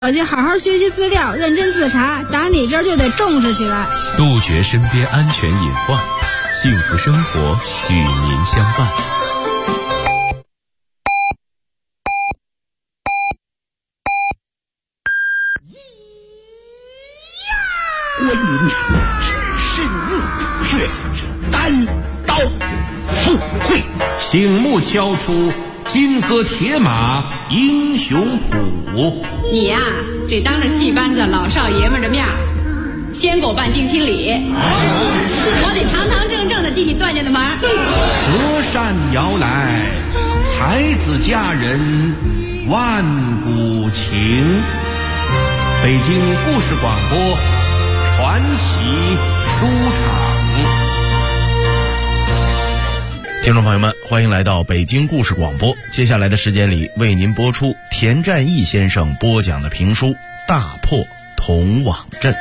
我就好好学习资料，认真自查，打你这儿就得重视起来。 杜绝身边安全隐患，幸福生活与您相伴。 关云长只是热血，单刀赴会， 醒目敲出金戈铁马英雄谱。 你呀，得当着戏班子老少爷们的面先给我办定亲礼，我得堂堂正正的替你断下的门。 隔山遥来，才子佳人万古情。北京故事广播传奇书场。 听众朋友们，欢迎来到北京故事广播。接下来的时间里，为您播出田占义先生播讲的评书《大破童网阵》。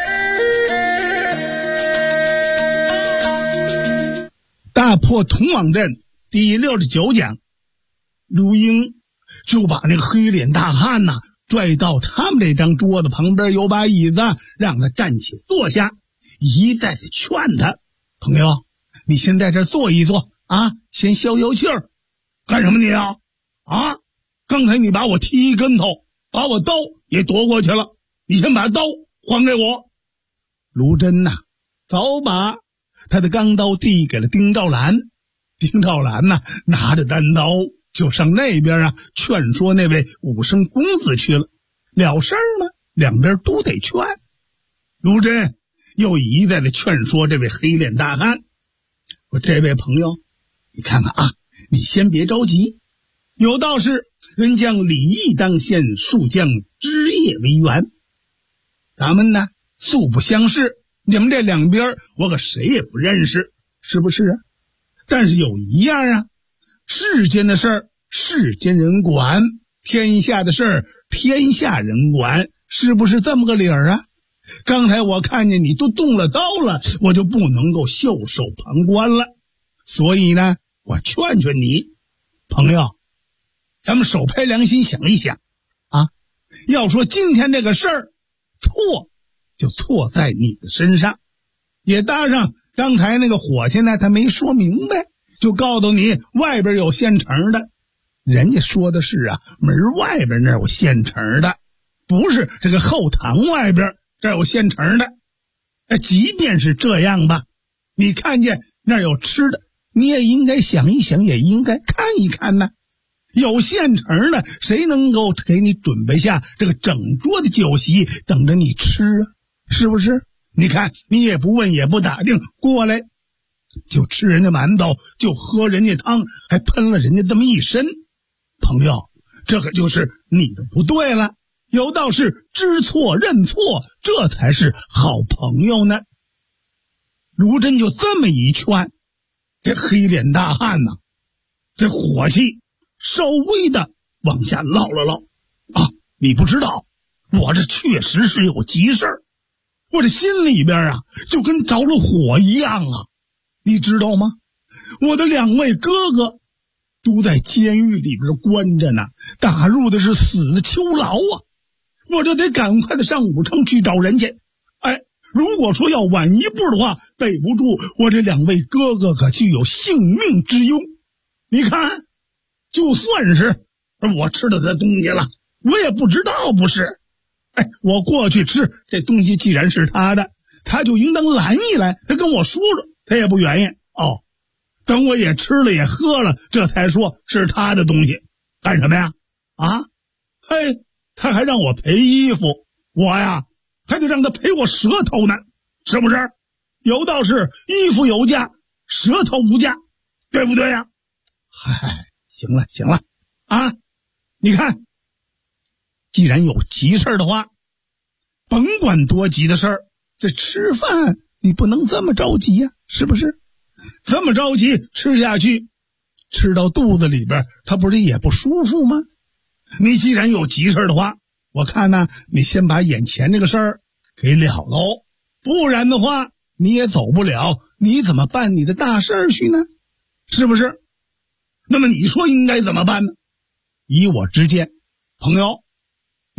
大破童网阵第69讲，陆英就把那个黑脸大汉呐拽到他们这张桌子旁边，有把椅子，让他站起坐下，一再的劝他：朋友，你先在这坐一坐啊，先消消气儿。干什么你啊？啊，刚才你把我踢一跟头，把我刀也夺过去了，你先把刀还给我。卢真呐，早把他的钢刀递给了丁兆兰。丁兆兰呐，拿着单刀就上那边啊劝说那位武生公子去了。了事儿了，两边都得劝。卢真又一再的劝说这位黑脸大汉，说这位朋友，你看看啊，你先别着急，有道是人将礼义当先，树将枝叶为源。咱们呢素不相识，你们这两边我可谁也不认识，是不是啊？但是有一样啊，世间的事儿世间人管，天下的事儿天下人管，是不是这么个理儿啊？刚才我看见你都动了刀了，我就不能够袖手旁观了。所以呢，我劝劝你，朋友，咱们手拍良心想一想啊，要说今天这个事儿错，就错在你的身上。也搭上刚才那个伙计呢，他没说明白，就告诉你外边有现成的。人家说的是啊，门外边那有现成的，不是这个后堂外边这有现成的。即便是这样吧，你看见那有吃的，你也应该想一想，也应该看一看呢。有现成的，谁能够给你准备下这个整桌的酒席等着你吃啊？是不是？你看你也不问也不打听，过来就吃人家馒头，就喝人家汤，还喷了人家这么一身。朋友，这可就是你的不对了。有道是知错认错，这才是好朋友呢。卢真就这么一劝，这黑脸大汉呐，这火气稍微的往下唠了唠啊，你不知道，我这确实是有急事儿，我这心里边啊就跟着了火一样啊，你知道吗？我的两位哥哥都在监狱里边关着呢，打入的是死囚牢啊，我这得赶快的上武城去找人家。如果说要晚一步的话，备不住我这两位哥哥可就有性命之忧。你看，就算是我吃了这东西了，我也不知道不是。我过去吃这东西，既然是他的，他就应当拦一拦，他跟我说说，他也不愿意。等我也吃了也喝了，这才说是他的东西。干什么呀？啊，他还让我赔衣服，我呀还得让他赔我舌头呢，是不是？有道是衣服有价，舌头无价，对不对呀？行了啊，你看，既然有急事的话，甭管多急的事儿，这吃饭你不能这么着急呀，是不是？这么着急吃下去，吃到肚子里边，它不是也不舒服吗？你既然有急事的话，我看呢，你先把眼前这个事儿给了喽，不然的话你也走不了，你怎么办你的大事去呢？是不是？那么你说应该怎么办呢？以我之见，朋友，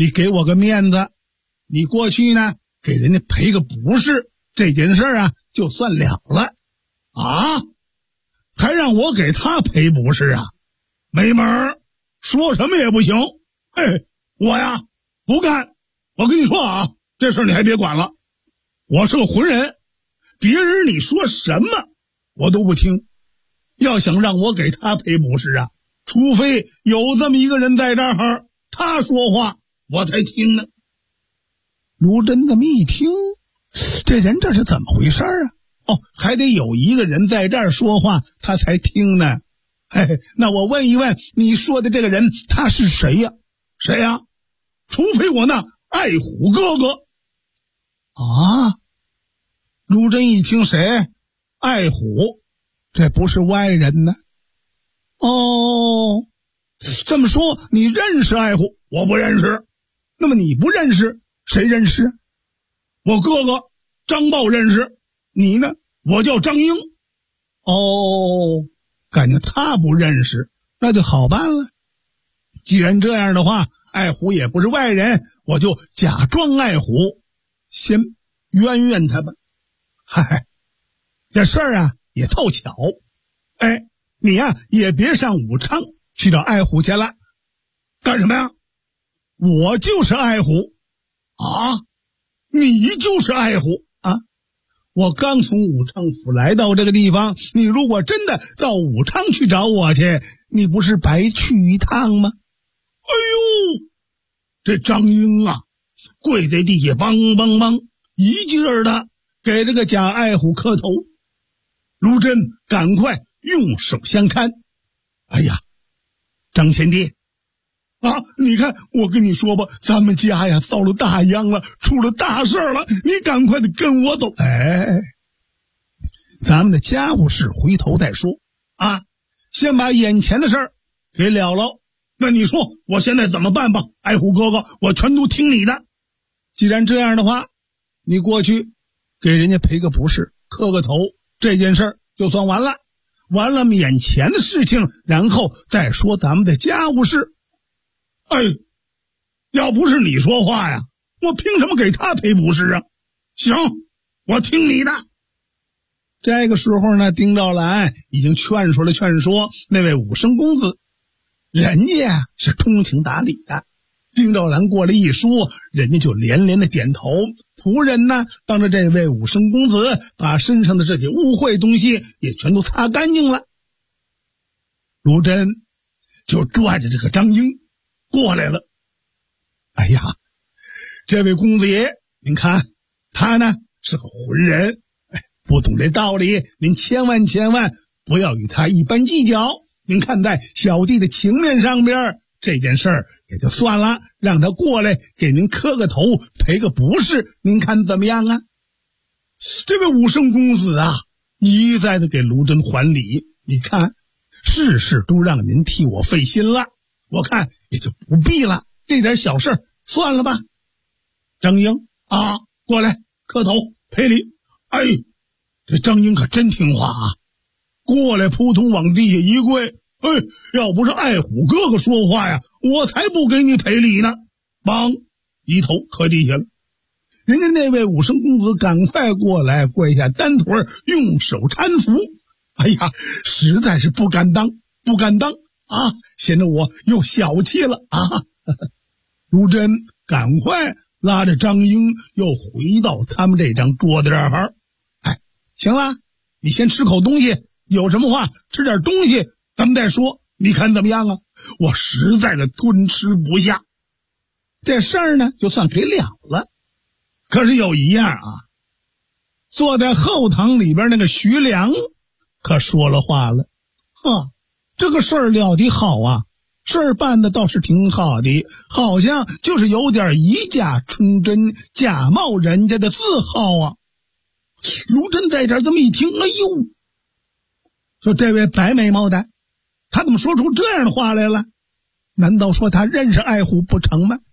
你给我个面子，你过去呢给人家赔个不是，这件事啊就算了了啊，还让我给他赔不是啊，没门儿，说什么也不行。嘿，我呀不干，我跟你说啊，这事儿你还别管了，我是个浑人，别人你说什么我都不听，要想让我给他赔不是啊，除非有这么一个人在这儿，他说话我才听呢。卢真这么一听，这人这是怎么回事啊？哦，还得有一个人在这儿说话他才听呢。嘿，那我问一问，你说的这个人他是谁呀？谁呀？除非我那爱虎哥哥。啊，卢真一听谁？爱虎，这不是外人呢。哦，这么说你认识爱虎？我不认识。那么你不认识，谁认识？我哥哥张豹认识。你呢？我叫张英。哦，感觉他不认识，那就好办了。既然这样的话，爱虎也不是外人，我就假装爱虎，先冤冤他吧。嗨，这事儿啊也凑巧。哎，你呀也别上武昌去找爱虎去了。干什么呀？我就是爱虎。啊，你就是爱虎啊？我刚从武昌府来到这个地方，你如果真的到武昌去找我去，你不是白去一趟吗？哎呦，这张英啊跪在地下梆梆梆一劲儿的给这个假爱虎磕头。卢真赶快用手相搀。哎呀，张贤弟啊，你看我跟你说吧，咱们家呀遭了大殃了，出了大事了，你赶快的跟我走。哎，咱们的家务事回头再说啊，先把眼前的事儿给了了。那你说我现在怎么办吧？爱虎哥哥，我全都听你的。既然这样的话，你过去给人家赔个不是，磕个头，这件事儿就算完了。完了眼前的事情，然后再说咱们的家务事。哎，要不是你说话呀，我凭什么给他赔不是啊？行，我听你的。这个时候呢，丁兆兰已经劝说了那位武生公子，人家是通情达理的。丁兆兰过来一说，人家就连连的点头。仆人呢，当着这位武生公子，把身上的这些污秽东西也全都擦干净了。卢真就拽着这个张英过来了。哎呀，这位公子爷，您看他呢是个浑人，不懂这道理，您千万不要与他一般计较。您看在小弟的情面上边，这件事儿也就算了，让他过来给您磕个头，赔个不是，您看怎么样啊？这位武生公子啊，一再的给卢真还礼。你看，事事都让您替我费心了，我看也就不必了，这点小事算了吧。张英啊，过来磕头赔礼。哎，这张英可真听话啊，过来扑通往地下一跪。哎，要不是爱虎哥哥说话呀，我才不给你赔礼呢。梆，一头磕地下了。人家那位武生公子赶快过来跪下单腿，用手搀扶。哎呀，实在是不敢当啊，显得我又小气了啊。卢真赶快拉着张英又回到他们这张桌子这儿。哎，行了，你先吃口东西，有什么话吃点东西咱们再说，你看怎么样啊？我实在的吞吃不下。这事儿呢就算给了了。可是有一样啊，坐在后堂里边那个徐良可说了话了。这个事儿了得好啊，事儿办的倒是挺好的，好像就是有点以假充真，假冒人家的字号啊。卢真在这儿这么一听，哎呦，说这位白眉毛的，他怎么说出这样的话来了？难道说他认识爱虎不成吗？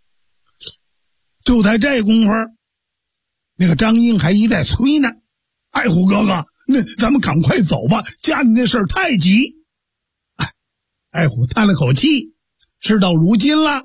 就在这功夫，那个张英还一再催呢。爱虎哥哥，那咱们赶快走吧，家里那事儿太急。爱虎叹了口气，事到如今了，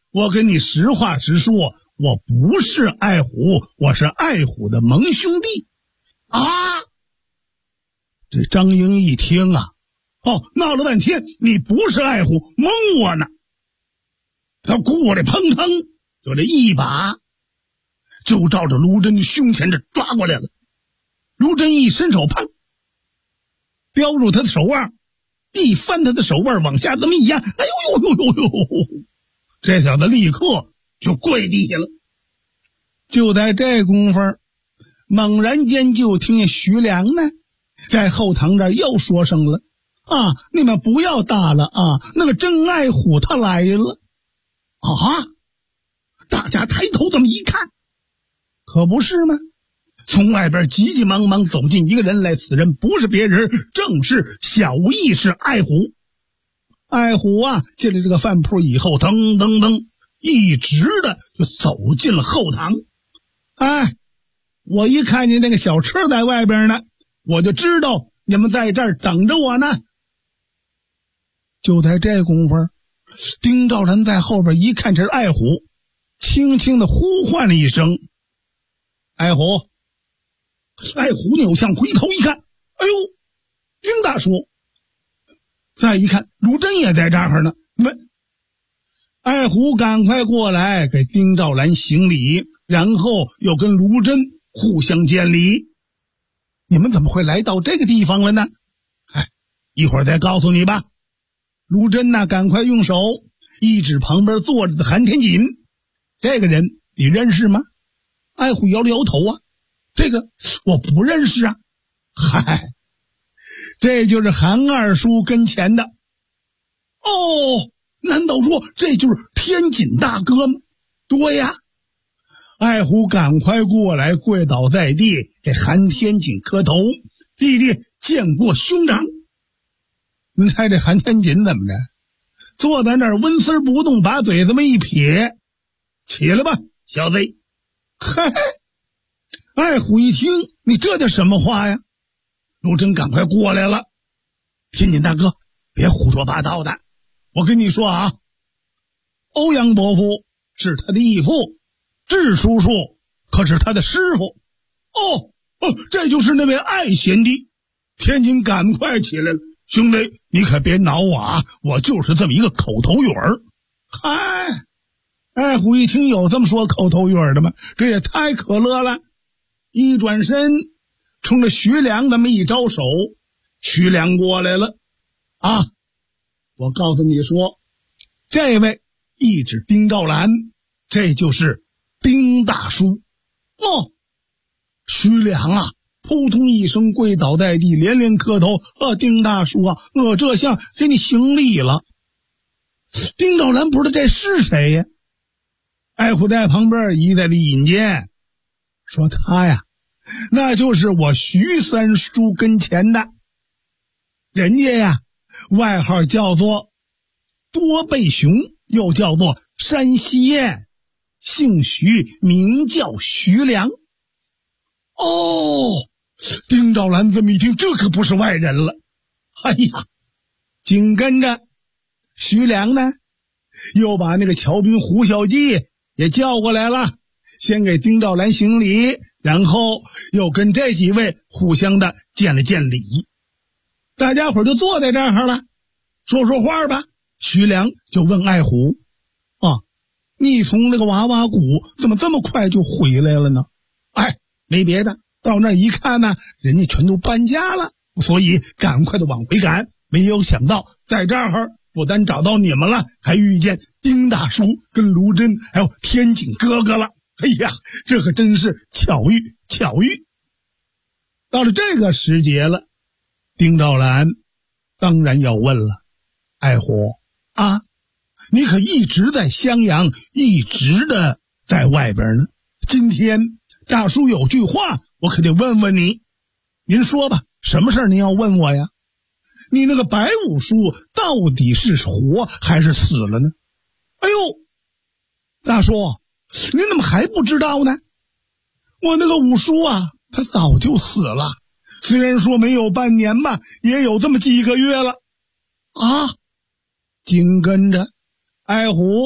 我跟你实话实说，我不是爱虎，我是爱虎的盟兄弟。啊！这张英一听啊，闹了半天，你不是爱虎，蒙我呢。他过来砰砰，就这一把就照着卢真的胸前这抓过来了。卢真一伸手，砰，叼住他的手腕，一翻他的手腕往下这么一压，哎呦呦呦呦呦！这小子立刻就跪地下了。就在这功夫，猛然间就听见徐良呢在后堂这儿又说声了：“啊，你们不要打了啊，那个真爱虎他来了。”啊！大家抬头这么一看，可不是吗？从外边急急忙忙走进一个人来，此人不是别人，正是小义士爱虎。爱虎啊，进了这个饭铺以后，噔噔噔，一直的就走进了后堂。哎，我一看见那个小车在外边呢，我就知道你们在这儿等着我呢。就在这功夫，丁兆兰在后边一看这是爱虎，轻轻的呼唤了一声：“爱虎！”爱虎扭向回头一看，哎呦，丁大叔！再一看，卢真也在这儿呢。爱虎赶快过来给丁兆兰行礼，然后又跟卢真互相见礼。你们怎么会来到这个地方了呢？一会儿再告诉你吧。卢真呢，赶快用手一指旁边坐着的韩天锦，这个人你认识吗？爱虎摇了摇头啊，这个我不认识啊。嗨，这就是韩二叔跟前的。哦，难道说这就是天锦大哥吗？对呀。爱虎赶快过来跪倒在地，给韩天锦磕头：“弟弟见过兄长。”您猜这韩天锦怎么着？坐在那儿纹丝不动，把嘴这么一撇：“起来吧，小子。”嗨，爱虎一听，你这叫什么话呀？卢真赶快过来了：“天锦大哥，别胡说八道的。我跟你说啊，欧阳伯父是他的义父，智叔叔可是他的师傅。这就是那位爱贤弟。”天锦赶快起来了：“兄弟，你可别恼我啊，我就是这么一个口头语儿。”嗨，爱虎一听有这么说口头语儿的吗？这也太可乐了。一转身冲着徐良那么一招手，徐良过来了。啊，我告诉你说，这位一指丁兆兰，这就是丁大叔。徐良啊，扑通一声跪倒在地，连连磕头：“丁大叔啊，我这下给你行礼了。”丁兆兰不知道这是谁呀？爱虎在旁边一再的引荐，说他呀，那就是我徐三叔跟前的，人家呀，外号叫做多背熊，又叫做山西燕，姓徐，名叫徐良。丁兆兰这么一听，这可不是外人了。哎呀，紧跟着徐良呢，又把那个乔兵胡小记也叫过来了，先给丁兆兰行礼，然后又跟这几位互相的见了见礼。大家伙就坐在这儿了，说说话吧。徐良就问爱虎：“你从那个娃娃谷怎么这么快就回来了呢？”没别的，到那儿一看呢，人家全都搬家了，所以赶快的往回赶。没有想到在这儿不但找到你们了，还遇见丁大叔跟卢真还有天锦哥哥了。哎呀，这可真是巧遇。到了这个时节了，丁兆兰当然要问了：“爱虎啊，你可一直在襄阳，一直的在外边呢。今天大叔有句话，我可得问问你。您说吧，什么事儿您要问我呀？你那个白五叔到底是活还是死了呢？”哎呦，大叔，您怎么还不知道呢？我那个五叔啊，他早就死了，虽然说没有半年吧，也有这么几个月了。紧跟着爱虎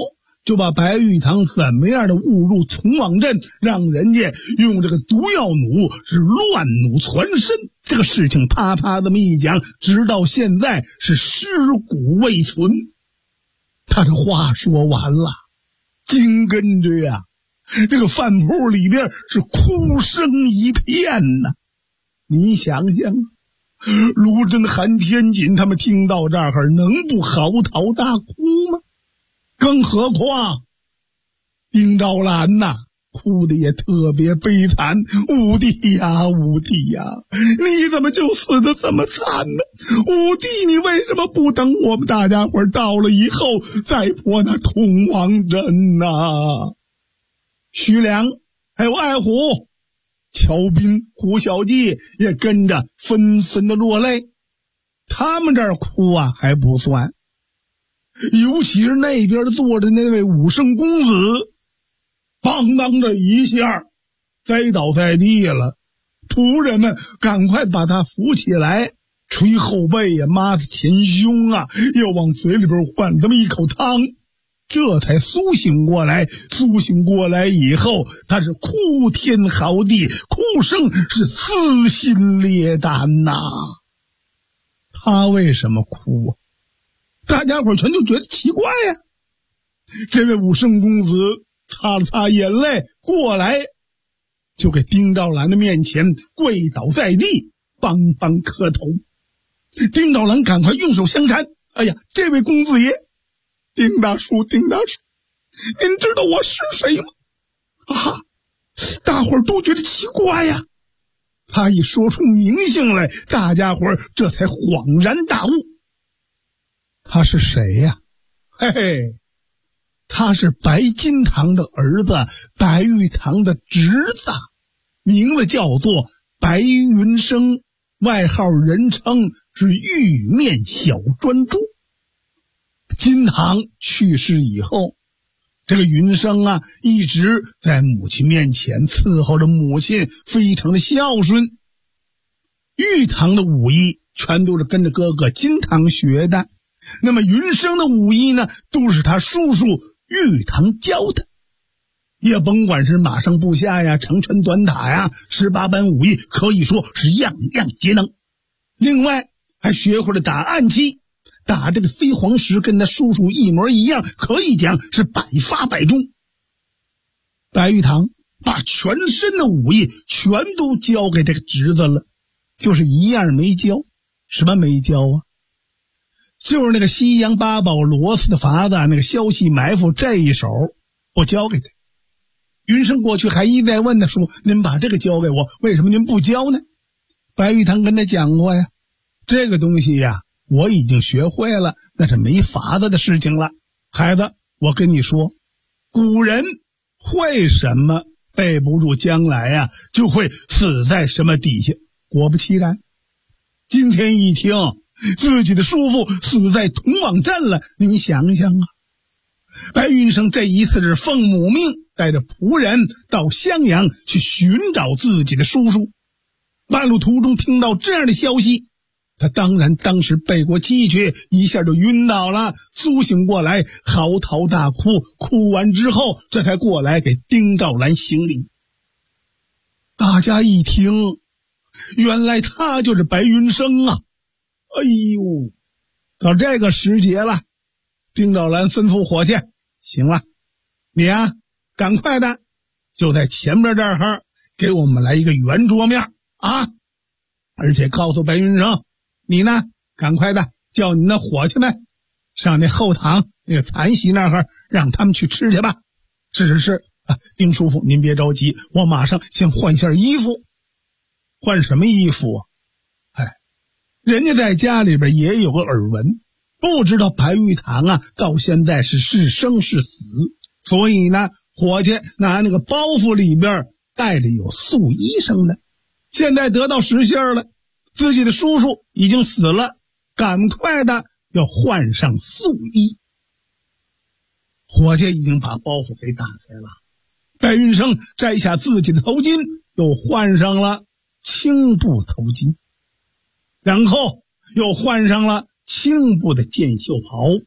就把白玉堂怎么样的误入同往镇，让人家用这个毒药弩是乱弩传身。这个事情啪啪这么一讲，直到现在是尸骨未存。他这话说完了，紧跟着呀，这个饭铺里边是哭声一片呐。你想想，卢真、韩天锦他们听到这儿能不嚎啕大哭吗？更何况丁兆兰呐，哭得也特别悲惨。武帝呀，武帝呀，你怎么就死得这么惨呢？武帝，你为什么不等我们大家伙到了以后再破那同王阵呐？徐良还有艾虎、乔斌、胡小记也跟着纷纷的落泪。他们这儿哭啊还不算，尤其是那边坐着那位武圣公子，邦当的一下栽倒在地了。仆人们赶快把他扶起来，捶后背呀，抹前胸啊，要往嘴里边灌这么一口汤，这才苏醒过来。苏醒过来以后，他是哭天嚎地，哭声是撕心裂胆呐。他为什么哭啊？大家伙全就觉得奇怪呀。这位武圣公子擦了擦眼泪过来，就给丁兆兰的面前跪倒在地，邦邦磕头。丁兆兰赶快用手相搀，哎呀，这位公子爷，丁大叔，丁大叔，您知道我是谁吗？啊，大伙儿都觉得奇怪呀。他一说出名姓来，大家伙儿这才恍然大悟。他是谁呀？嘿嘿，他是白金堂的儿子，白玉堂的侄子，名字叫做白云生，外号人称是玉面小专诸。金堂去世以后，这个云生啊，一直在母亲面前伺候着母亲，非常的孝顺。玉堂的武艺全都是跟着哥哥金堂学的，那么云生的武艺呢，都是他叔叔玉堂教的。也甭管是马上步下呀，长拳短打呀，18般武艺可以说是样样皆能。另外还学会了打暗器，打这个飞黄石跟他叔叔一模一样，可以讲是百发百中。白玉堂把全身的武艺全都交给这个侄子了，就是一样没教。什么没教啊？就是那个西洋八宝螺丝的法子，那个消息埋伏这一手不交给他。云生过去还一再问他说，您把这个交给我，为什么您不教呢？白玉堂跟他讲过呀，这个东西呀，我已经学会了，那是没法子的事情了。孩子，我跟你说，古人会什么背不住将来呀，就会死在什么底下。果不其然，今天一听自己的叔父死在同往镇了，您想想啊，白云生这一次是奉母命，带着仆人到襄阳去寻找自己的叔叔。半路途中听到这样的消息，他当时背过气去，一下就晕倒了，苏醒过来嚎啕大哭，哭完之后这才过来给丁兆兰行礼。大家一听，原来他就是白云生啊。哎呦，到这个时节了，丁兆兰吩咐伙计，行了，你呀赶快的就在前边这儿给我们来一个圆桌面啊，而且告诉白云生，你呢赶快的叫你那伙计们上那后堂那个残席那儿，让他们去吃去吧。是啊，丁叔父您别着急，我马上先换下衣服。换什么衣服啊？人家在家里边也有个耳闻，不知道白玉堂啊到现在是生是死，所以呢伙计拿那个包袱里边带着有素衣裳的。现在得到实信了，自己的叔叔已经死了，赶快的要换上素衣。伙计已经把包袱给打开了，白云生摘下自己的头巾，又换上了青布头巾，然后又换上了青布的箭袖袍，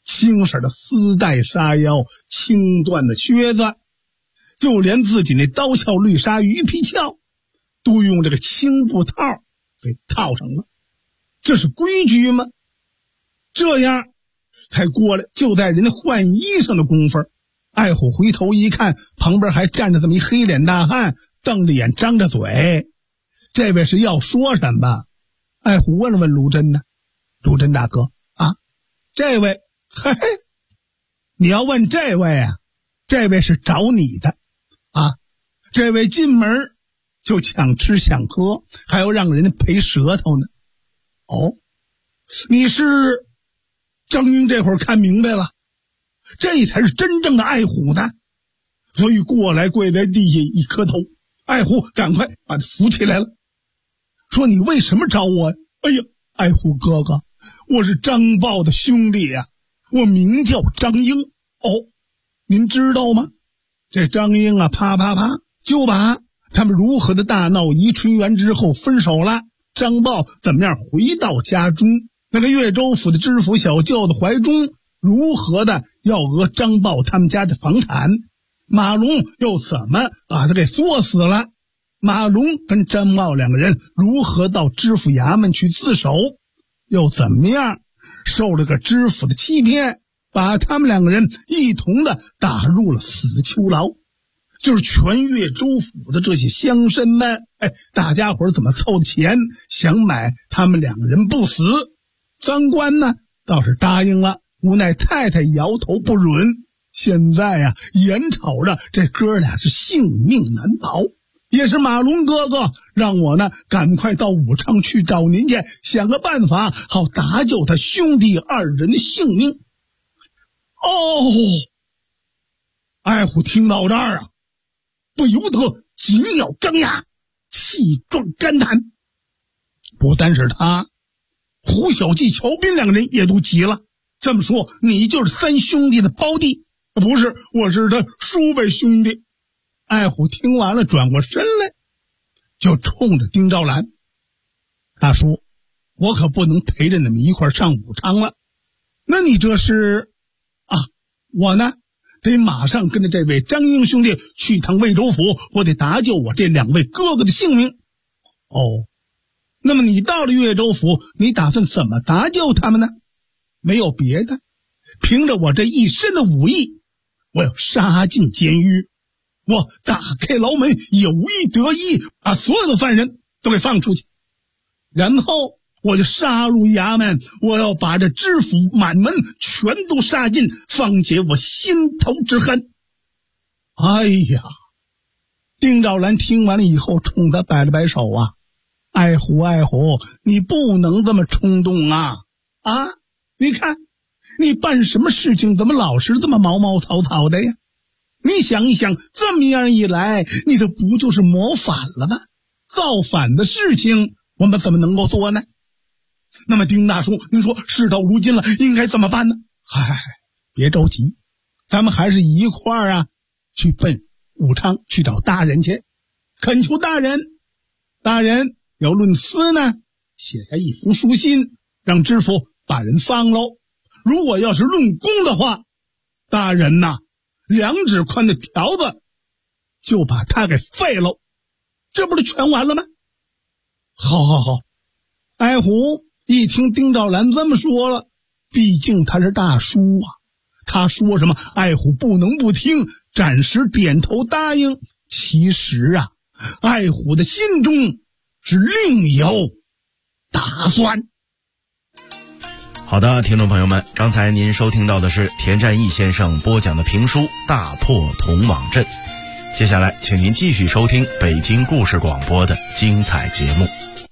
青色的丝带纱腰，青缎的靴子，就连自己那刀鞘绿纱鱼皮鞘都用这个青布套给套上了。这是规矩吗？这样才过来，就在人家换衣裳的功夫，爱虎回头一看，旁边还站着这么一黑脸大汉，瞪着眼张着嘴。这位是要说什么？爱虎问了问卢真呢，卢真大哥啊，这位嘿嘿，你要问这位啊，这位是找你的啊，这位进门就抢吃抢喝，还要让人家赔舌头呢。哦，你是张英，这会儿看明白了，这才是真正的爱虎呢，所以过来跪在地下一磕头。爱虎赶快把他扶起来了，说你为什么找我？哎呀，爱虎哥哥，我是张豹的兄弟呀，我名叫张英。哦，您知道吗？这张英啊，啪啪啪就把他们如何的大闹宜春园之后分手了，张豹怎么样回到家中，那个岳州府的知府小舅子怀忠如何的要讹张豹他们家的房产，马龙又怎么把他给作死了，马龙跟张豹两个人如何到知府衙门去自首，又怎么样受了个知府的欺骗，把他们两个人一同的打入了死囚牢。就是全岳州府的这些乡绅们，大家伙怎么凑钱想买他们两个人不死。赃官呢倒是答应了，无奈太太摇头不允。现在呀，眼瞅着这哥俩是性命难保，也是马龙哥哥让我呢赶快到武昌去找您去，想个办法好搭救他兄弟二人的性命。哦，爱虎听到这儿啊，不由得紧咬张牙，气壮肝胆。不单是他，胡小记、乔斌两个人也都急了。这么说，你就是三兄弟的胞弟？不是，我是他叔辈兄弟。爱虎听完了，转过身来，就冲着丁兆兰他说：“我可不能陪着你们一块上武昌了。那你这是啊？我呢？”得马上跟着这位张英兄弟去趟魏州府，我得搭救我这两位哥哥的性命。哦，那么你到了岳州府，你打算怎么搭救他们呢？没有别的，凭着我这一身的武艺，我要杀进监狱，我打开牢门，有意得一，把所有的犯人都给放出去，然后我就杀入衙门，我要把这知府满门全都杀尽，方解我心头之恨。哎呀，丁兆兰听完了以后，冲他摆了摆手啊，爱虎爱虎，你不能这么冲动啊！啊，你看你办什么事情怎么老是这么毛毛草草的呀？你想一想，这么样一来，你这不就是谋反了吗？造反的事情我们怎么能够做呢？那么丁大叔，您说事到如今了，应该怎么办呢？别着急，咱们还是一块儿啊去奔武昌去找大人去，恳求大人要论私呢，写下一封书信，让知府把人放喽。如果要是论功的话，大人呐，2指宽的条子就把他给废喽，这不是全完了吗？好，爱虎一听丁兆兰这么说了，毕竟他是大叔啊，他说什么爱虎不能不听，暂时点头答应。其实啊，爱虎的心中是另有打算。 好的，听众朋友们，刚才您收听到的是田占义先生播讲的评书《大破铜网阵》，接下来请您继续收听北京故事广播的精彩节目。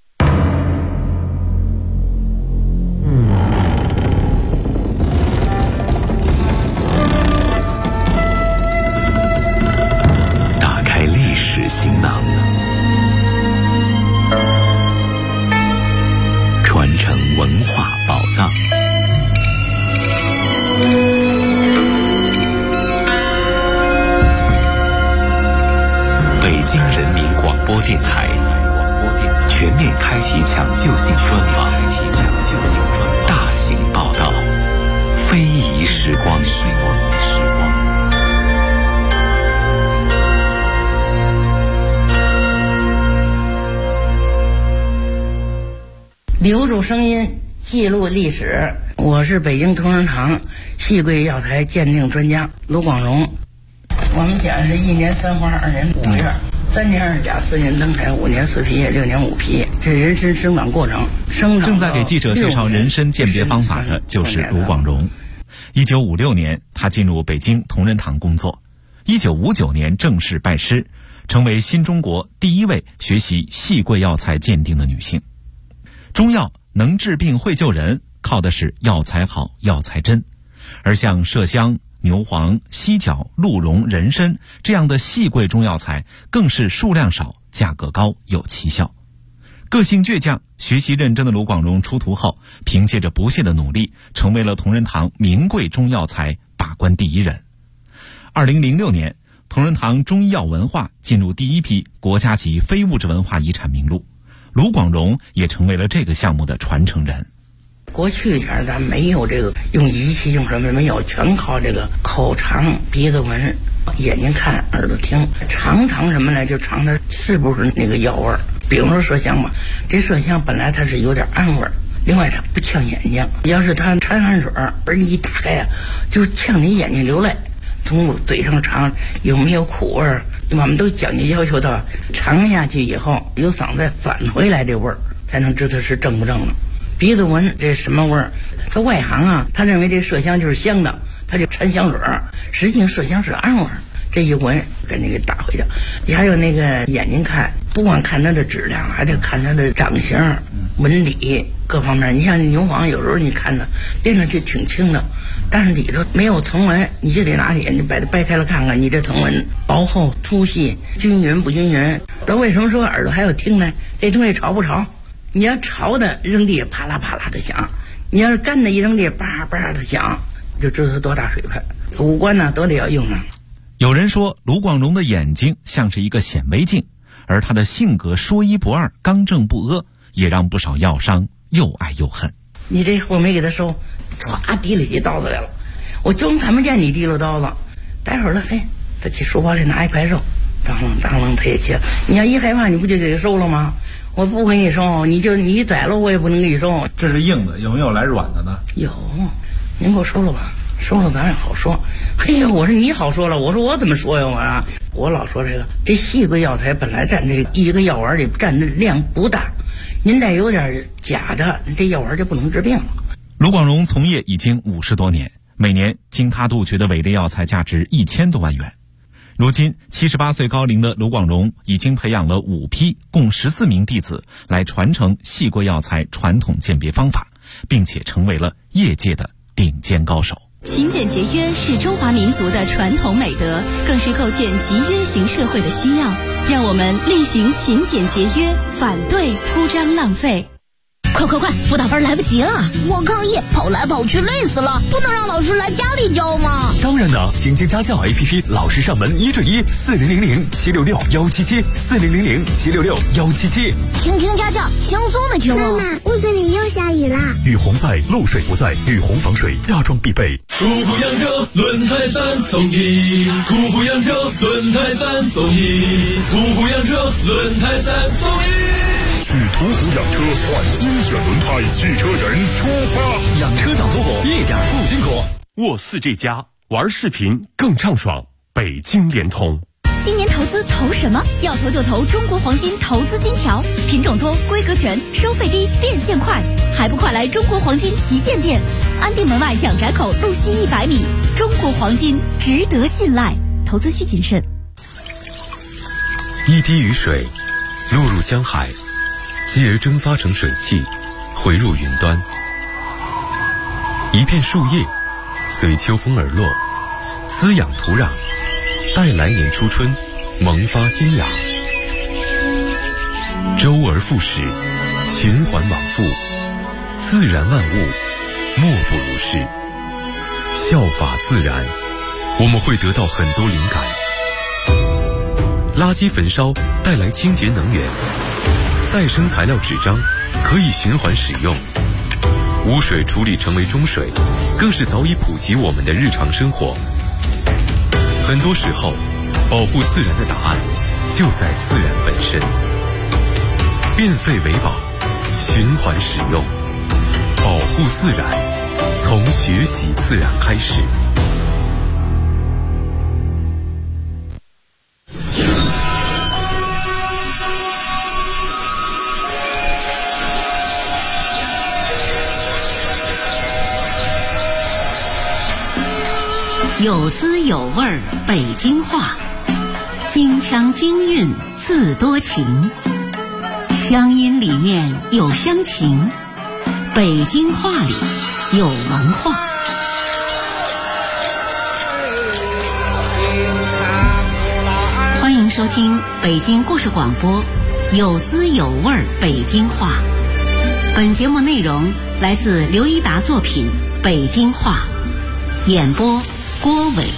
打开历史行囊，传承文化宝藏。北京人民广播电台全面开启抢救性专访，大型报道， 非遗时光。 留住声音，记录历史。我是北京同仁堂戏柜药材鉴定专家卢广荣。我们讲是1年3花2年5月，3年2甲4年登台5年4批6年5批，这人参生长过程。 正在给记者介绍人参鉴别方法的就是卢广荣。1956年，他进入北京同仁堂工作。1959年正式拜师，成为新中国第一位学习戏柜药材鉴定的女性。中药能治病会救人，靠的是药材好药材真，而像麝香、牛黄、犀角、鹿茸、人参这样的细贵中药材更是数量少，价格高，有奇效。个性倔强、学习认真的卢广荣出徒后，凭借着不懈的努力，成为了同仁堂名贵中药材把关第一人。2006年，同仁堂中医药文化进入第一批国家级非物质文化遗产名录，卢广荣也成为了这个项目的传承人。 过去前咱没有这个用仪器用什么没有，全靠这个口尝、鼻子闻、眼睛看、耳朵听，尝什么呢？就尝它是不是那个药味儿。比如说麝香吧，这麝香本来它是有点暗味儿，另外它不呛眼睛，要是它掺汗水而你一打开啊，就呛你眼睛流泪。从嘴上尝有没有苦味儿，我们都讲究要求到尝下去以后由嗓子返回来这味儿，才能知道是正不正的。鼻子闻这什么味儿？他外行啊，他认为这麝香就是香的，他就掺香水，实际上麝香是暗味儿。这一闻给那个打回去。还有那个眼睛看，不光看它的质量，还得看它的长相、纹理各方面。你像牛黄，有时候你看它练上去挺轻的，但是里头没有藤纹，你就得拿眼睛把它掰开了看看，你这藤纹薄厚、粗细、均匀不均匀。那为什么说耳朵还要听呢？这东西潮不潮？你要潮的扔地啪啦啪啦的响，你要是干的一扔地叭叭的响，就知道它多大水分。五官呢都得要用上。 有人说卢广荣的眼睛像是一个显微镜，而他的性格说一不二、刚正不阿，也让不少药商又爱又恨。 你这货没给他收，唰提了起刀子来了，我就看不见你提了刀子。待会儿了，嘿，他去书包里拿一块肉，当啷他也切。你要一害怕，你不就给他收了吗？我不给你收，你宰了我也不能给你收。 这是硬的，有没有来软的呢？ 有，您给我收了吧。收了咱也好说。嘿呀，我说你好说了，我说我怎么说呀？我老说这细贵药材本来占这一个药丸里占的量不大，您再有点假的，这药丸就不能治病了。 卢广荣从业已经50多年，每年经他杜绝的伪劣药材价值1000多万元。如今78岁高龄的卢广荣已经培养了5批共14名弟子来传承细贵药材传统鉴别方法，并且成为了业界的顶尖高手。 勤俭节约是中华民族的传统美德，更是构建集约型社会的需要。让我们厉行勤俭节约，反对铺张浪费。 快，辅导班来不及了！我抗议，跑来跑去累死了，不能让老师来家里教吗？ 当然的，新京家教 APP 老师上门1对1，4000-766-177，4000-766-177。 听家教，轻松的听哦。 妈妈，屋子里又下雨了。 雨洪在，漏水不在，雨洪防水家装必备。 途虎养车轮胎3送1，途虎养车轮胎3送1，途虎养车轮胎3送1。 去途虎养车换精选轮胎，汽车人出发。 养车找途虎一点不辛苦。沃4G+玩视频更畅爽。北京联通。 今年投资投什么？要投就投中国黄金投资金条，品种多，规格全，收费低，变现快，还不快来中国黄金旗舰店，安定门外蒋宅口路西100米。中国黄金值得信赖，投资需谨慎。 一滴雨水落入江海，继而蒸发成水汽，回入云端。一片树叶随秋风而落，滋养土壤，待来年初春萌发新芽。周而复始，循环往复，自然万物莫不如是。效法自然，我们会得到很多灵感。垃圾焚烧带来清洁能源，再生材料纸张可以循环使用， 污水处理成为中水，更是早已普及我们的日常生活。很多时候，保护自然的答案就在自然本身。变废为宝，循环使用，保护自然，从学习自然开始。 有滋有味儿北京话，京腔京韵字多情，乡音里面有乡情，北京话里有文化。欢迎收听北京故事广播，有滋有味儿北京话。本节目内容来自刘一达作品《北京话》，演播郭伟。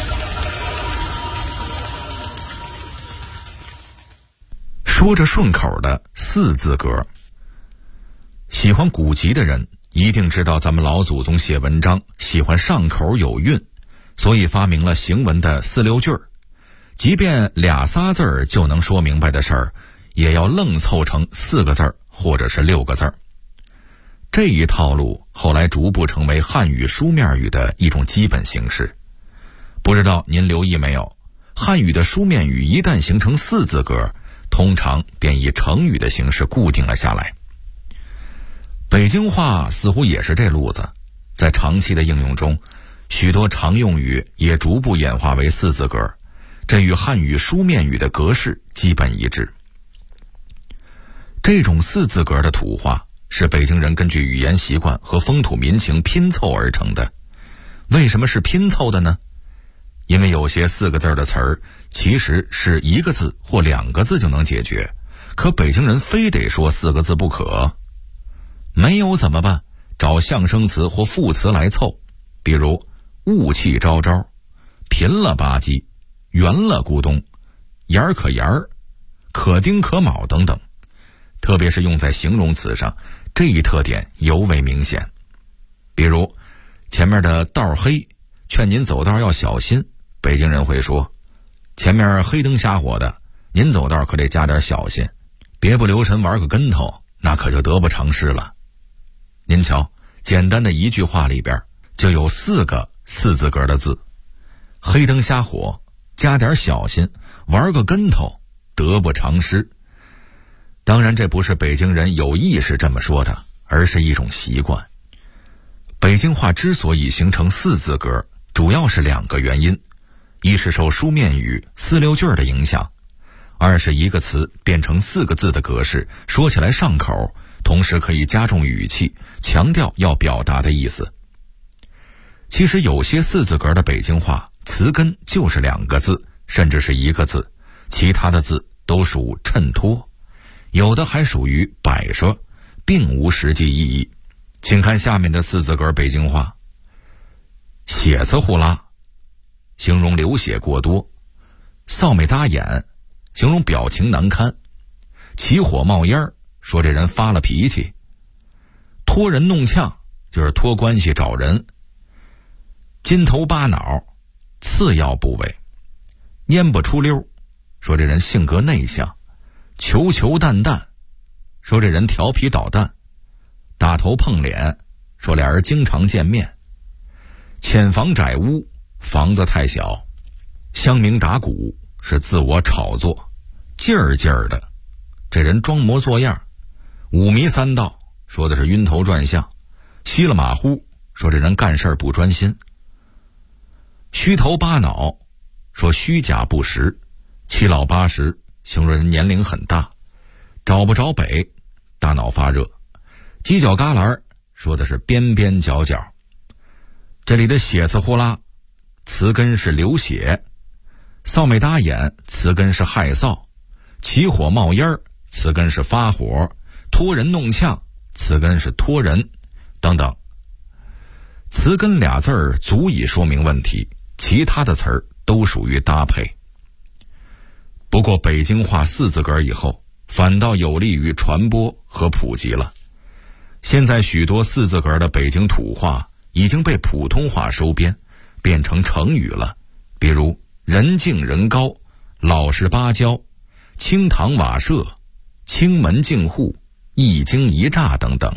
说着顺口的四字格，喜欢古籍的人一定知道咱们老祖宗写文章喜欢上口有韵，所以发明了行文的四六句儿，即便俩仨字儿就能说明白的事儿，也要愣凑成4个字儿或者是6个字儿。这一套路后来逐步成为汉语书面语的一种基本形式。不知道您留意没有，汉语的书面语一旦形成4字格，通常便以成语的形式固定了下来。北京话似乎也是这路子，在长期的应用中，许多常用语也逐步演化为4字格，这与汉语书面语的格式基本一致。这种4字格的土话是北京人根据语言习惯和风土民情拼凑而成的。为什么是拼凑的呢？因为有些4个字的词儿其实是1个字或2个字就能解决，可北京人非得说4个字不可。没有怎么办？找象声词或副词来凑，比如雾气昭昭、贫了吧唧、圆了咕咚、沿儿可沿儿、可丁可卯等等。特别是用在形容词上，这一特点尤为明显。比如前面的道黑，劝您走道要小心，北京人会说前面黑灯瞎火的，您走道可得加点小心，别不留神玩个跟头，那可就得不偿失了。您瞧，简单的一句话里边就有4个4字格的字，黑灯瞎火，加点小心，玩个跟头，得不偿失。当然这不是北京人有意识这么说的，而是一种习惯。北京话之所以形成4字格，主要是2个原因，一是受书面语4六句的影响，二是一个词变成4个字的格式，说起来上口，同时可以加重语气，强调要表达的意思。其实有些4字格的北京话词根就是2个字，甚至是1个字，其他的字都属衬托，有的还属于摆设，并无实际意义。请看下面的4字格北京话：血子呼啦，形容流血过多；臊眉搭眼，形容表情难堪；起火冒烟，说这人发了脾气；托人弄呛，就是托关系找人；筋头巴脑，次要部位；蔫不出溜，说这人性格内向；球球淡淡，说这人调皮捣蛋；打头碰脸，说俩人经常见面；浅房窄屋，房子太小；乡民打鼓，是自我炒作；劲儿劲儿的，这人装模作样；五迷三道，说的是晕头转向；稀了马虎，说这人干事不专心；虚头巴脑，说虚假不实；七老八十，形容人年龄很大；找不着北，大脑发热；犄角旮旯，说的是边边角角。这里的血刺呼啦词根是流血，臊眉搭眼词根是害臊，起火冒烟词根是发火，托人弄呛词根是托人等等。词根俩字儿足以说明问题，其他的词儿都属于搭配。不过北京话4字格以后，反倒有利于传播和普及了。 现在许多四字格的北京土话已经被普通话收编，变成成语了，比如人敬人高、老实巴交、清堂瓦舍、清门净户、一惊一乍等等。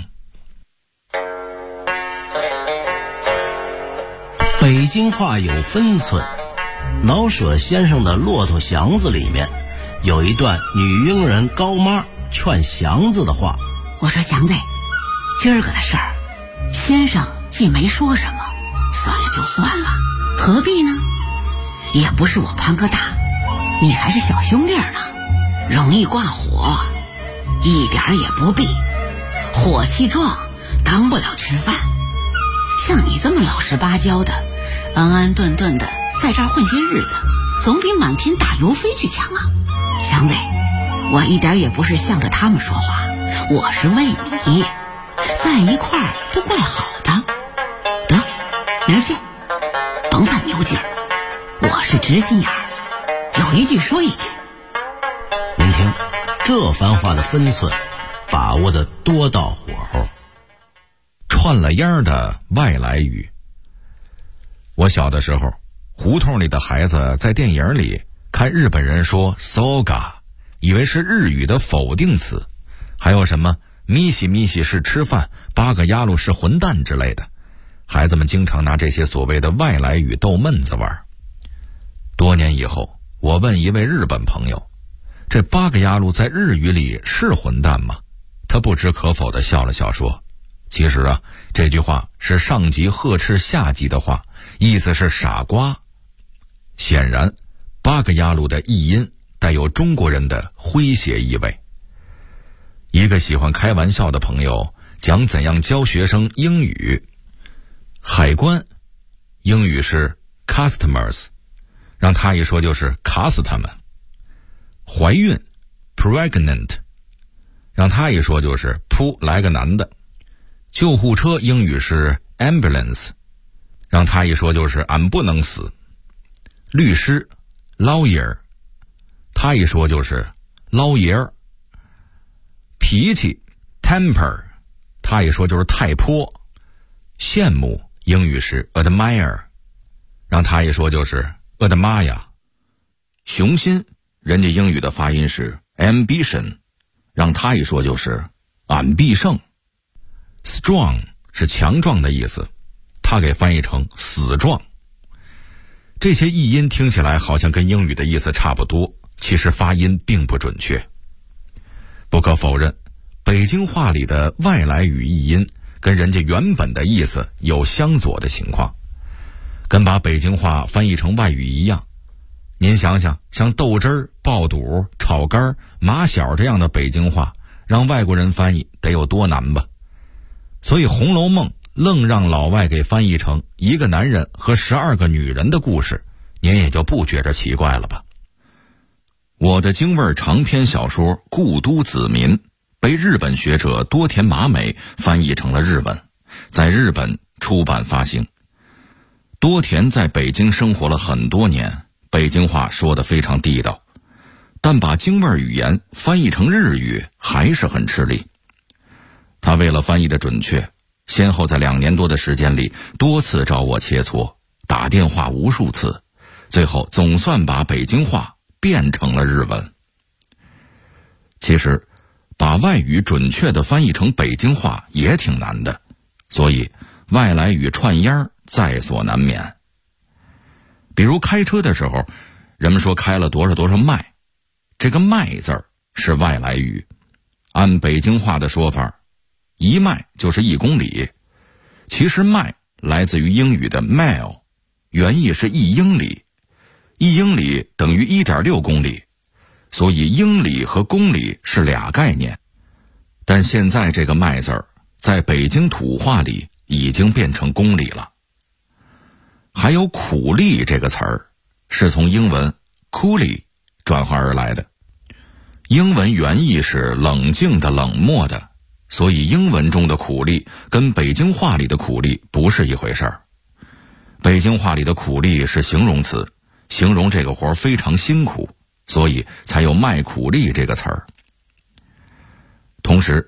北京话有分寸，老舍先生的《骆驼祥子》里面有一段女佣人高妈劝祥子的话。 我说祥子，今儿个的事儿，先生既没说什么，算了就算了，何必呢？也不是我潘哥大，你还是小兄弟呢，容易挂火，一点也不必。火气壮，当不了吃饭。像你这么老实巴交的，安安顿顿的在这儿混些日子，总比满天打油飞去强啊！祥子，我一点也不是向着他们说话，我是为你，在一块儿都怪好的。得，明儿见，甭犯牛劲儿，我是直心眼儿，有一句说一句。 您听，这番话的分寸把握的多到火候。 串了烟的外来语。我小的时候，胡同里的孩子在电影里看日本人说 soga， 以为是日语的否定词，还有什么咪西咪西是吃饭，八个鸭路是混蛋之类的，孩子们经常拿这些所谓的外来语逗闷子玩。多年以后，我问一位日本朋友，这八个鸭路在日语里是混蛋吗？他不知可否地笑了笑说，其实啊，这句话是上级呵斥下级的话，意思是傻瓜。显然，八个鸭路的译音带有中国人的诙谐意味。一个喜欢开玩笑的朋友讲怎样教学生英语。海关，英语是 customers， 让他一说就是卡死他们。怀孕 pregnant， 让他一说就是噗来个男的。救护车英语是 ambulance， 让他一说就是俺不能死。律师 lawyer， 他一说就是捞爷儿。脾气 temper， 他一说就是太泼。羡慕英语是 admire， 让他一说就是我的妈呀。雄心人家英语的发音是 ambition， 让他一说就是俺必胜。strong 是强壮的意思，他给翻译成死壮。这些译音听起来好像跟英语的意思差不多，其实发音并不准确。不可否认，北京话里的外来语译音跟人家原本的意思有相左的情况，跟把北京话翻译成外语一样。您想想，像豆汁儿、爆肚、炒肝、马小这样的北京话，让外国人翻译得有多难吧？所以《红楼梦》愣让老外给翻译成一个男人和12个女人的故事，您也就不觉着奇怪了吧？我的京味长篇小说《故都子民》被日本学者多田麻美翻译成了日文，在日本出版发行。多田在北京生活了很多年，北京话说得非常地道，但把京味语言翻译成日语还是很吃力。他为了翻译的准确，先后在2年多的时间里多次找我切磋，打电话无数次，最后总算把北京话变成了日文。其实把外语准确地翻译成北京话也挺难的，所以外来语串烟在所难免。比如开车的时候，人们说开了多少多少迈，这个迈字儿是外来语，按北京话的说法，1迈就是1公里，其实迈来自于英语的 mile， 原意是1英里，1英里等于 1.6 公里，所以英里和公里是俩概念。但现在这个迈字儿在北京土话里已经变成公里了。还有苦力这个词儿是从英文 coolie 转化而来的，英文原意是冷静的、冷漠的，所以英文中的苦力跟北京话里的苦力不是一回事儿。北京话里的苦力是形容词，形容这个活非常辛苦，所以才有卖苦力这个词儿。同时，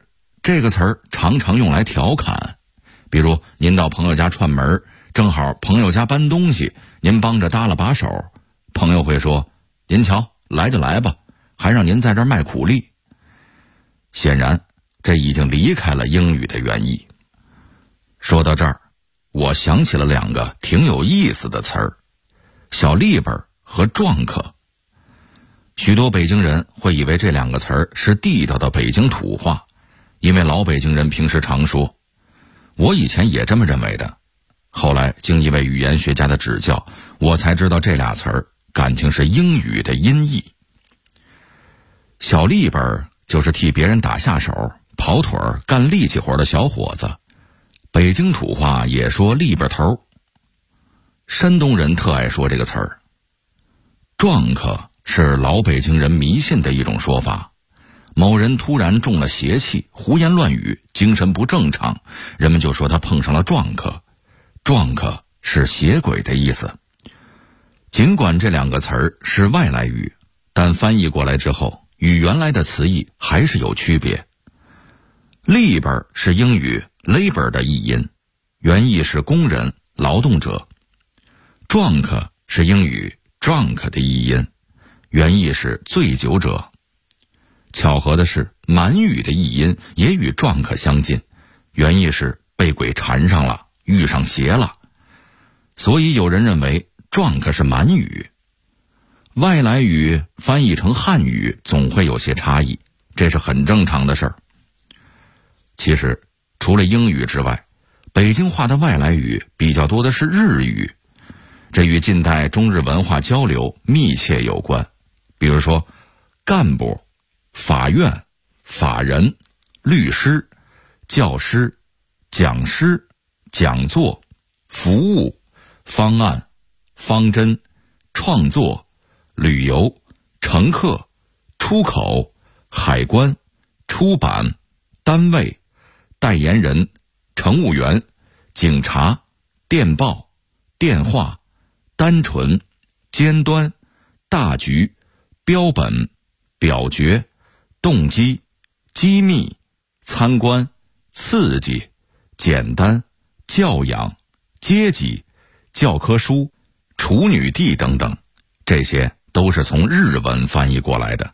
这个词儿常常用来调侃，比如您到朋友家串门，正好朋友家搬东西，您帮着搭了把手，朋友会说：您瞧，来就来吧，还让您在这儿卖苦力。显然这已经离开了英语的原意。说到这儿，我想起了两个挺有意思的词儿，小利本和撞客。许多北京人会以为这两个词儿是地道的北京土话，因为老北京人平时常说。我以前也这么认为的，后来经一位语言学家的指教，我才知道这俩词儿感情是英语的音译。小利本就是替别人打下手、跑腿儿、干力气活的小伙子，北京土话也说利本头。山东人特爱说这个词儿。撞客是老北京人迷信的一种说法，某人突然中了邪气，胡言乱语，精神不正常，人们就说他碰上了撞客。撞客是邪鬼的意思。尽管这两个词儿是外来语，但翻译过来之后，与原来的词义还是有区别。利本是英语 labor 的译音，原意是工人、劳动者。drunk 是英语 drunk 的译音，原意是醉酒者。巧合的是，满语的译音也与 drunk 相近，原意是被鬼缠上了，遇上邪了。所以有人认为 drunk 是满语。外来语翻译成汉语总会有些差异，这是很正常的事儿。其实除了英语之外，北京话的外来语比较多的是日语，这与近代中日文化交流密切有关。比如说干部、法院、法人、律师、教师、讲师、讲座、服务、方案、方针、创作、旅游、乘客、出口、海关、出版、单位、代言人、乘务员、警察、电报、电话、单纯、尖端、大局、标本、表决、动机、机密、参观、刺激、简单、教养、阶级、教科书、处女地等等，这些都是从日文翻译过来的。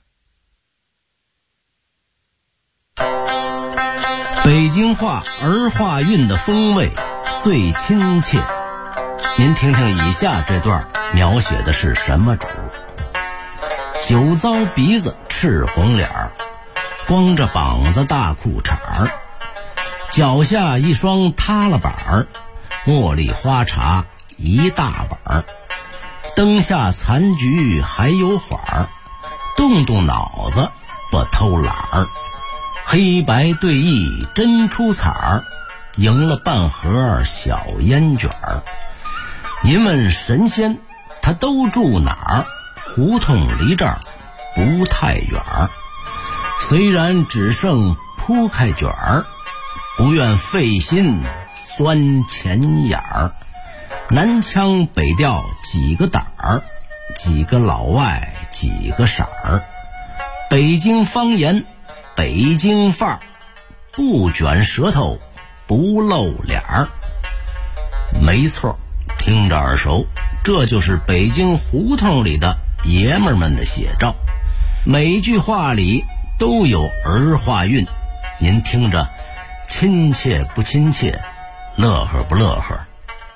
北京话儿化韵的风味最亲切。您听听以下这段描写的是什么主？酒糟鼻子赤红脸儿，光着膀子大裤衩儿，脚下一双塌了板儿，茉莉花茶一大碗儿，灯下残局还有缓儿，动动脑子不偷懒儿，黑白对弈真出彩儿，赢了半盒小烟卷儿。您问神仙他都住哪儿？胡同离这儿不太远儿，虽然只剩铺开卷儿，不愿费心钻钱眼儿。南腔北调几个胆儿，几个老外几个色儿，北京方言北京范儿，不卷舌头不露脸儿。没错，听着耳熟，这就是北京胡同里的爷们儿们的写照，每一句话里都有儿化韵，您听着亲切不亲切，乐呵不乐呵？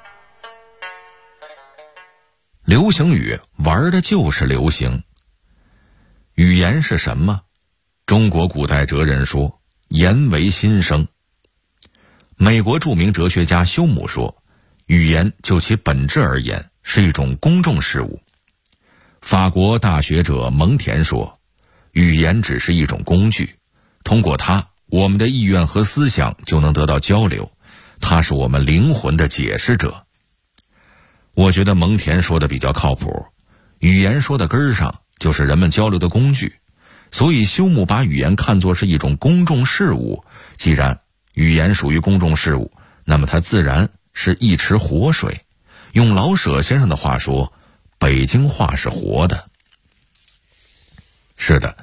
流行语玩的就是流行。语言是什么？中国古代哲人说，言为心声。美国著名哲学家休姆说，语言就其本质而言是一种公众事物。法国大学者蒙田说，语言只是一种工具，通过它，我们的意愿和思想就能得到交流，它是我们灵魂的解释者。我觉得蒙田说的比较靠谱，语言说的根儿上就是人们交流的工具，所以休姆把语言看作是一种公众事物。既然语言属于公众事物，那么它自然是一池活水。用老舍先生的话说，北京话是活的。是的，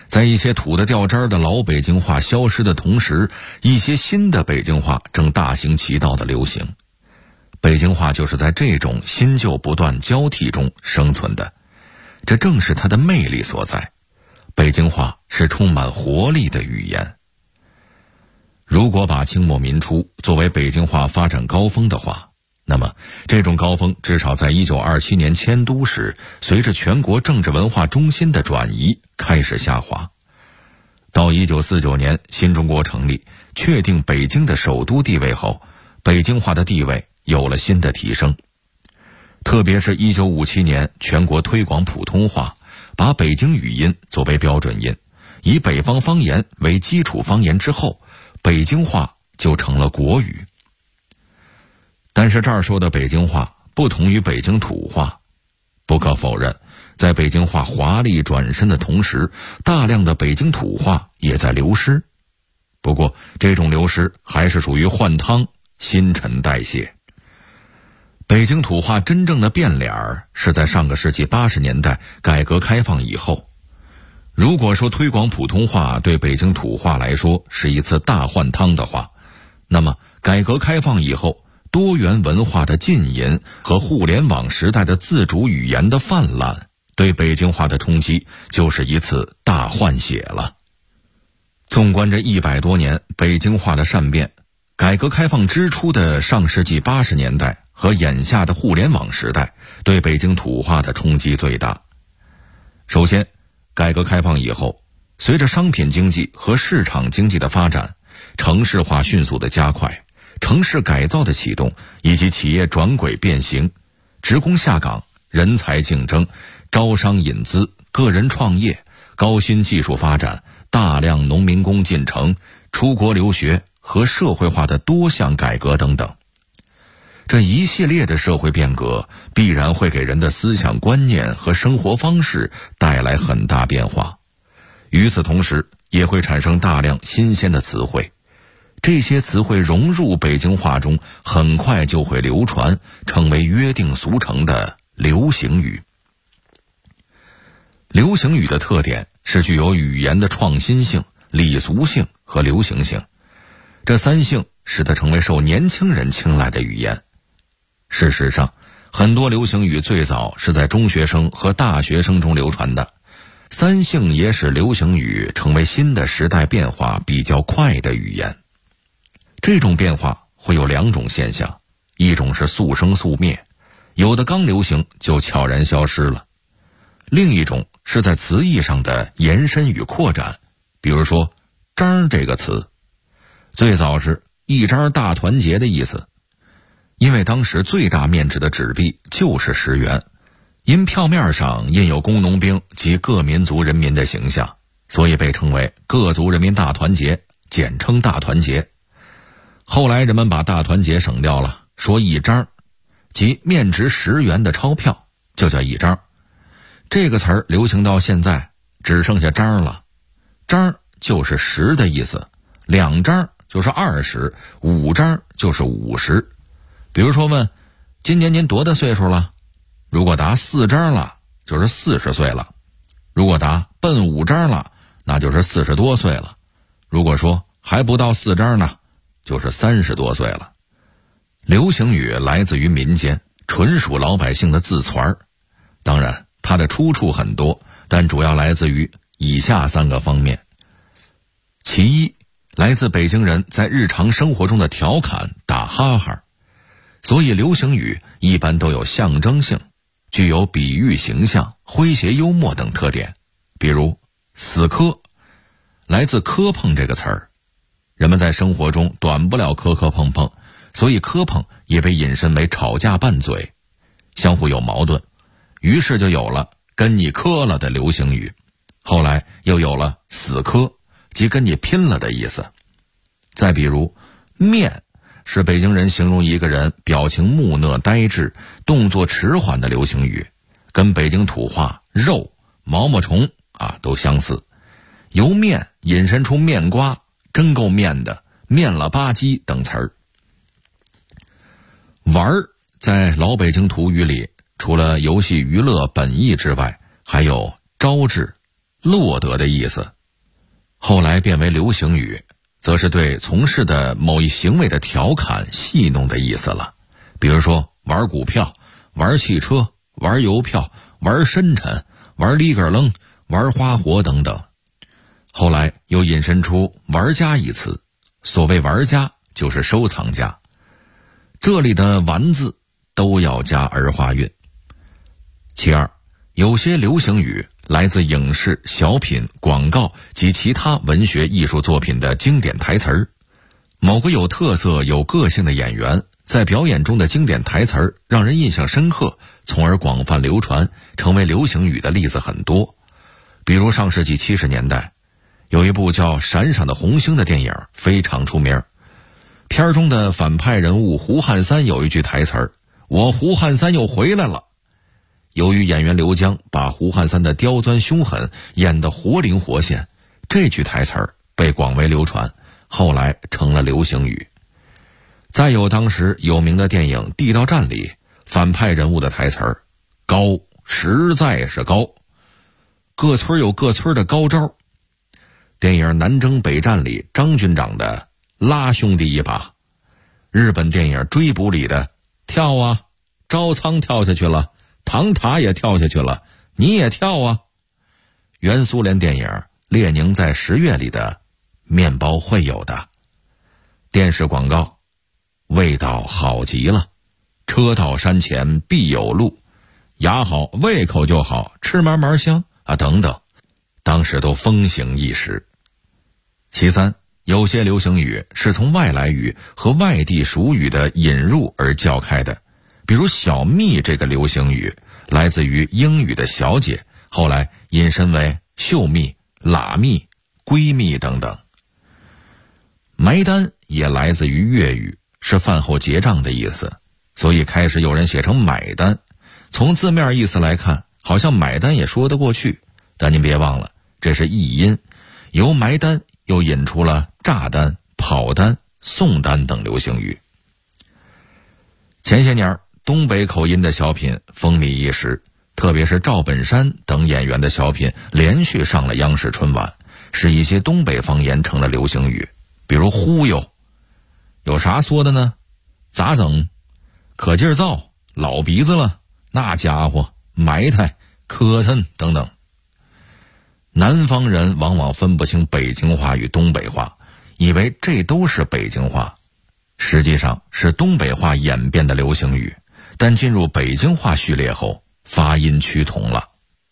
在一些土的掉渣的老北京话消失的同时，一些新的北京话正大行其道的流行。北京话就是在这种新旧不断交替中生存的，这正是它的魅力所在。北京话是充满活力的语言。如果把清末民初作为北京话发展高峰的话，那么这种高峰至少在1927年迁都时，随着全国政治文化中心的转移开始下滑。到1949年新中国成立，确定北京的首都地位后，北京话的地位有了新的提升。特别是1957年全国推广普通话，把北京语音作为标准音，以北方方言为基础方言之后，北京话就成了国语。但是这儿说的北京话不同于北京土话，不可否认，在北京话华丽转身的同时，大量的北京土话也在流失。不过这种流失还是属于换汤新陈代谢。北京土话真正的变脸是在上个世纪80年代改革开放以后。如果说推广普通话对北京土话来说是一次大换汤的话，那么改革开放以后，多元文化的浸淫和互联网时代的自主语言的泛滥，对北京话的冲击就是一次大换血了。纵观这100多年北京话的善变，改革开放之初的上世纪80年代和眼下的互联网时代，对北京土话的冲击最大。首先，改革开放以后，随着商品经济和市场经济的发展，城市化迅速的加快，城市改造的启动，以及企业转轨变形，职工下岗，人才竞争，招商引资，个人创业，高新技术发展，大量农民工进城，出国留学和社会化的多项改革等等。这一系列的社会变革必然会给人的思想观念和生活方式带来很大变化，与此同时也会产生大量新鲜的词汇。这些词汇融入北京话中，很快就会流传，成为约定俗成的流行语。流行语的特点是具有语言的创新性、礼俗性和流行性，这三性使它成为受年轻人青睐的语言。事实上，很多流行语最早是在中学生和大学生中流传的，三性也使流行语成为新的时代变化比较快的语言。这种变化会有两种现象，一种是速生速灭，有的刚流行就悄然消失了；另一种是在词义上的延伸与扩展。比如说章这个词，最早是一张大团结的意思，因为当时最大面值的纸币就是10元，因票面上印有工农兵及各民族人民的形象，所以被称为各族人民大团结，简称大团结。后来人们把大团结省掉了，说一张，即面值10元的钞票就叫一张。这个词儿流行到现在只剩下张了，张就是10的意思，2张就是20，5张就是50。比如说问今年您多大岁数了，如果答4张了就是40岁了，如果答奔5张了那就是40多岁了，如果说还不到4张呢就是30多岁了。流行语来自于民间，纯属老百姓的自传儿。当然它的出处很多，但主要来自于以下3个方面。其一，来自北京人在日常生活中的调侃打哈哈，所以流行语一般都有象征性，具有比喻形象、诙谐幽默等特点。比如死磕来自磕碰这个词儿，人们在生活中短不了磕磕碰碰，所以磕碰也被引申为吵架拌嘴，相互有矛盾，于是就有了跟你磕了的流行语。后来又有了死磕，即跟你拼了的意思。再比如面，是北京人形容一个人表情木讷呆滞、动作迟缓的流行语，跟北京土话肉、毛毛虫都相似。由面引申出面瓜、真够面的、面了吧唧等词儿。玩儿在老北京土语里，除了游戏娱乐本意之外，还有招致、落得的意思， 后来变为流行语，则是对从事的某一行为的调侃戏弄的意思了。比如说玩股票、玩汽车、玩邮票、玩深沉、玩里个楞、玩花活等等。后来又引申出玩家一词，所谓玩家就是收藏家，这里的玩字都要加儿化韵。其二，有些流行语来自影视、小品、广告及其他文学艺术作品的经典台词儿。某个有特色、有个性的演员在表演中的经典台词儿让人印象深刻，从而广泛流传，成为流行语的例子很多。比如上世纪70年代，有一部叫《闪闪的红星》的电影非常出名。片中的反派人物胡汉三有一句台词儿：“我胡汉三又回来了。”由于演员刘江把胡汉三的刁钻凶狠演得活灵活现，这句台词儿被广为流传，后来成了流行语。再有当时有名的电影《地道战》里反派人物的台词儿：“高，实在是高。”各村有各村的高招。电影《南征北战》里张军长的拉兄弟一把，日本电影《追捕》里的跳啊，招仓跳下去了，唐塔也跳下去了，你也跳啊。原苏联电影《列宁在10月》里的面包会有的。电视广告，味道好极了，车到山前必有路，牙好胃口就好，吃嘛嘛香啊等等，当时都风行一时。其三，有些流行语是从外来语和外地俗语的引入而较开的，比如小蜜这个流行语来自于英语的小姐，后来引申为秀蜜、喇蜜、闺蜜等等。埋单也来自于粤语，是饭后结账的意思，所以开始有人写成买单。从字面意思来看，好像买单也说得过去，但您别忘了，这是译音，由埋单又引出了炸单、跑单、送单等流行语。前些年东北口音的小品风靡一时，特别是赵本山等演员的小品连续上了央视春晚，使一些东北方言成了流行语。比如忽悠，有啥说的呢？咋整？可劲儿造，老鼻子了，那家伙埋汰、磕碜等等。南方人往往分不清北京话与东北话，以为这都是北京话，实际上是东北话演变的流行语，但进入北京话序列后，发音趋同了。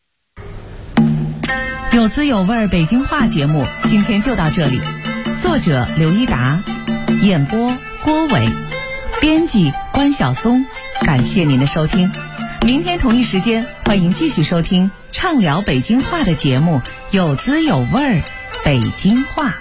有滋有味北京话节目今天就到这里，作者刘一达，演播郭伟，编辑关晓松，感谢您的收听。明天同一时间，欢迎继续收听畅聊北京话的节目，有滋有味北京话。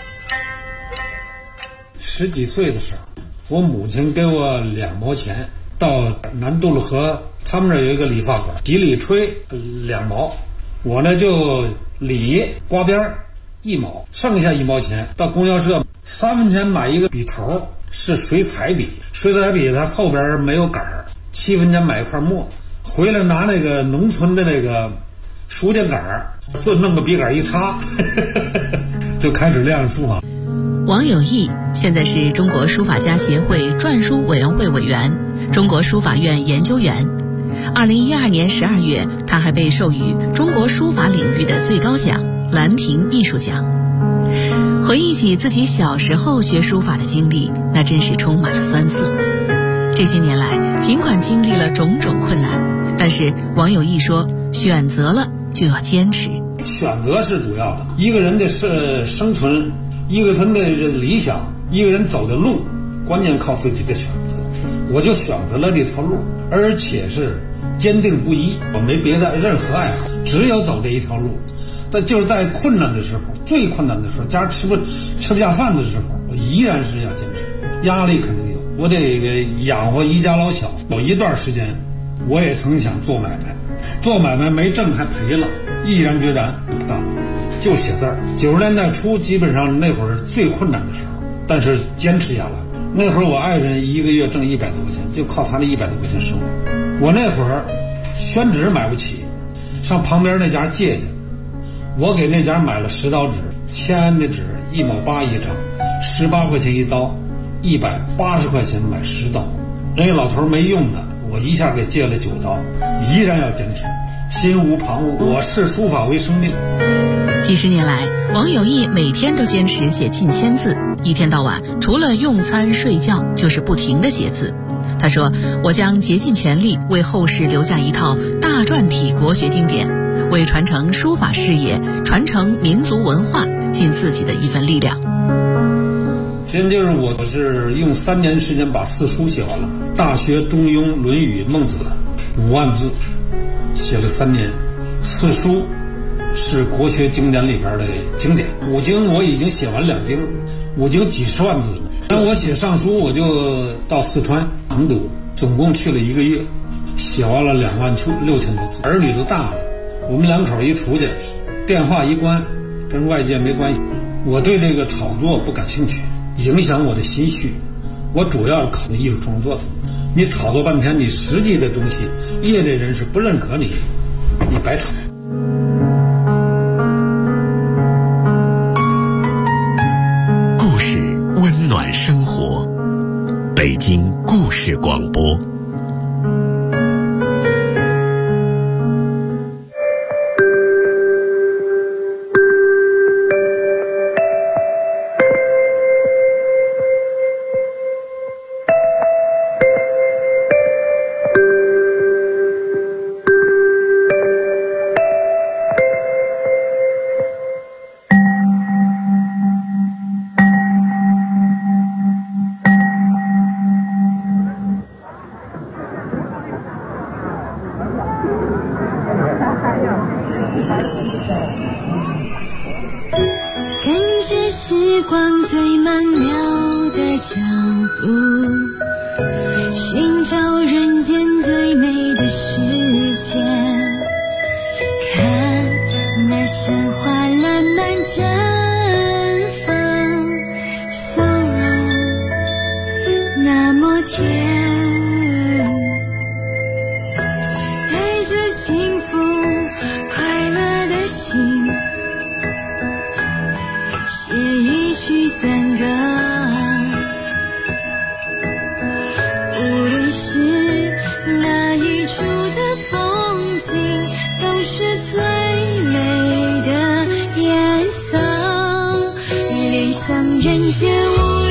10几岁的时候，我母亲给我2毛钱，到南渡路河，他们这有一个理发馆，几里吹2毛，我呢就理刮边1毛，剩下1毛钱到供销社3分钱买一个笔头，是水彩笔，水彩笔它后边没有杆儿，7分钱买一块墨，回来拿那个农村的那个书架杆儿，就弄个笔杆一插就开始练书法。 王有义现在是中国书法家协会篆书委员会委员、中国书法院研究员。2012年12月，他还被授予中国书法领域的最高奖兰亭艺术奖。回忆起自己小时候学书法的经历，那真是充满了酸涩。这些年来，尽管经历了种种困难，但是王有义说，选择了就要坚持。 选择是主要的，一个人的是生存，一个人的理想，一个人走的路，关键靠自己的选择。我就选择了这条路，而且是坚定不移，我没别的任何爱好，只有走这一条路。但就是在困难的时候，最困难的时候，家吃不下饭的时候，我依然是要坚持。压力肯定有，我得养活一家老小。有一段时间，我也曾想做买卖，做买卖没挣还赔了，毅然决然不干，就写字儿。90年代初，基本上那会儿最困难的时候，但是坚持下来。那会儿我爱人一个月挣100多块钱，就靠他那100多块钱生活。我那会儿宣纸买不起，上旁边那家借去，我给那家买了10刀纸， 签的纸1毛8一张，18块钱一刀，180块钱买10刀。人家老头没用的，我一下给戒了9刀，依然要坚持，心无旁骛，我视书法为生命。 几十年来，王有义每天都坚持写近1000字，一天到晚除了用餐睡觉就是不停地写字。他说，我将竭尽全力为后世留下一套大篆体国学经典，为传承书法事业、传承民族文化尽自己的一份力量。 其实就是我是用3年时间把4书写完了，《大学》《中庸》《论语》《孟子》5万字，写了3年。4书是国学经典里边的经典，5经我已经写完2经，5经几十万字了。然后我写上书，我就到四川成都，总共去了1个月，写完了26000多字。儿女都大了，我们2口一出去，电话一关，跟外界没关系。我对这个炒作不感兴趣，影响我的心绪。我主要是考虑艺术创作的。你炒作半天，你实际的东西，业内人士不认可你，你白炒。 故事温暖生活，北京故事广播。 人间无